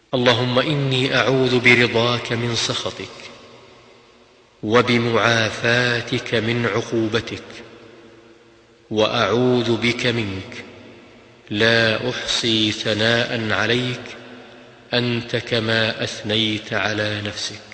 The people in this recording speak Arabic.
اللهم إني أعوذ برضاك من سخطك وبمعافاتك من عقوبتك، وأعوذ بك منك، لا أحصي ثناء عليك أنت كما أثنيت على نفسك.